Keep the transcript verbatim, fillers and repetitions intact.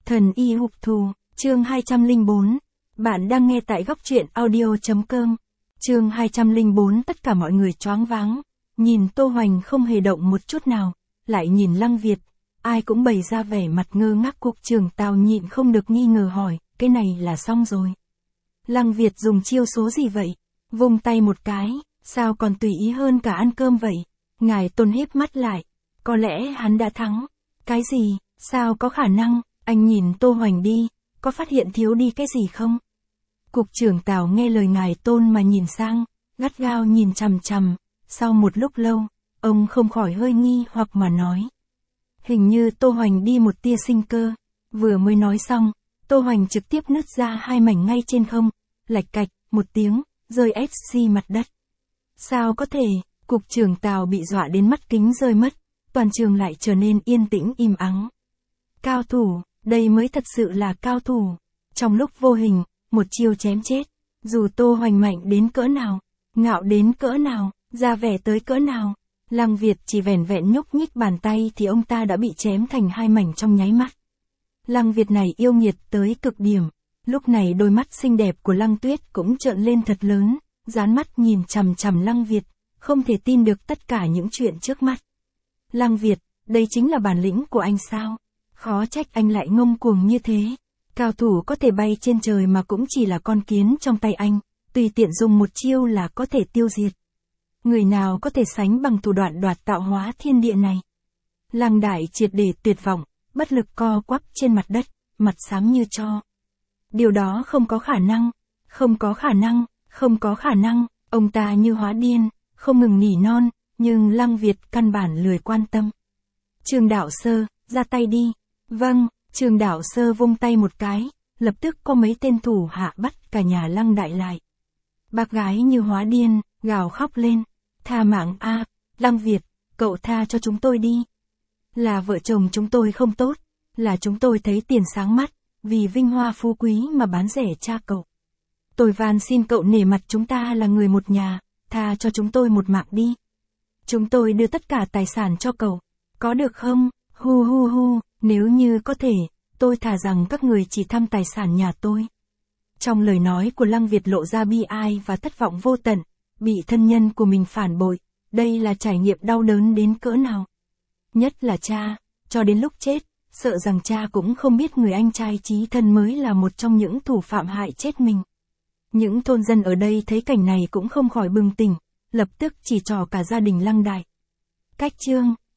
Thần y hục thù, chương hai trăm lẻ bốn. Bạn đang nghe tại góc truyện audio.com. Chương hai trăm lẻ bốn. Tất cả mọi người choáng váng, nhìn Tô Hoành không hề động một chút nào, lại nhìn Lăng Việt, ai cũng bày ra vẻ mặt ngơ ngác. Cục trưởng Tào nhịn không được nghi ngờ hỏi, cái này là xong rồi. Lăng Việt dùng chiêu số gì vậy? Vung tay một cái, sao còn tùy ý hơn cả ăn cơm vậy? Ngài Tôn híp mắt lại, có lẽ hắn đã thắng. Cái gì, sao có khả năng? Anh nhìn Tô Hoành đi, có phát hiện thiếu đi cái gì không? Cục trưởng Tào nghe lời ngài Tôn mà nhìn sang, gắt gao nhìn chằm chằm, sau một lúc lâu, ông không khỏi hơi nghi hoặc mà nói. Hình như Tô Hoành đi một tia sinh cơ, vừa mới nói xong, Tô Hoành trực tiếp nứt ra hai mảnh ngay trên không, lạch cạch, một tiếng, rơi ép xi mặt đất. Sao có thể, cục trưởng Tào bị dọa đến mắt kính rơi mất, toàn trường lại trở nên yên tĩnh im ắng. Cao thủ, đây mới thật sự là cao thủ. Trong lúc vô hình, một chiêu chém chết, dù Tô Hoành mạnh đến cỡ nào, ngạo đến cỡ nào, ra vẻ tới cỡ nào, Lăng Việt chỉ vẻn vẹn nhúc nhích bàn tay thì ông ta đã bị chém thành hai mảnh trong nháy mắt. Lăng Việt này yêu nghiệt tới cực điểm, lúc này đôi mắt xinh đẹp của Lăng Tuyết cũng trợn lên thật lớn, dán mắt nhìn chằm chằm Lăng Việt, không thể tin được tất cả những chuyện trước mắt. Lăng Việt, đây chính là bản lĩnh của anh sao? Khó trách anh lại ngông cuồng như thế. Cao thủ có thể bay trên trời mà cũng chỉ là con kiến trong tay anh, tùy tiện dùng một chiêu là có thể tiêu diệt. Người nào có thể sánh bằng thủ đoạn đoạt tạo hóa thiên địa này? Lăng Đại triệt để tuyệt vọng, bất lực co quắp trên mặt đất, mặt xám như tro. Điều đó không có khả năng, không có khả năng, không có khả năng, ông ta như hóa điên, không ngừng nỉ non, nhưng Lăng Việt căn bản lười quan tâm. Trương Đạo Sơ, ra tay đi. Vâng, Trương Đạo Sơ vung tay một cái, lập tức có mấy tên thủ hạ bắt cả nhà Lăng Đại lại. Bác gái như hóa điên, gào khóc lên. Tha mạng a, Lăng Việt, cậu tha cho chúng tôi đi. Là vợ chồng chúng tôi không tốt, là chúng tôi thấy tiền sáng mắt, vì vinh hoa phú quý mà bán rẻ cha cậu. Tôi van xin cậu nể mặt chúng ta là người một nhà, tha cho chúng tôi một mạng đi. Chúng tôi đưa tất cả tài sản cho cậu, có được không? Hu hu hu, nếu như có thể, tôi thà rằng các người chỉ thăm tài sản nhà tôi. Trong lời nói của Lăng Việt lộ ra bi ai và thất vọng vô tận, bị thân nhân của mình phản bội, đây là trải nghiệm đau đớn đến cỡ nào. Nhất là cha, cho đến lúc chết, sợ rằng cha cũng không biết người anh trai chí thân mới là một trong những thủ phạm hại chết mình. Những thôn dân ở đây thấy cảnh này cũng không khỏi bừng tỉnh, lập tức chỉ trỏ cả gia đình Lăng Đại. Cách chương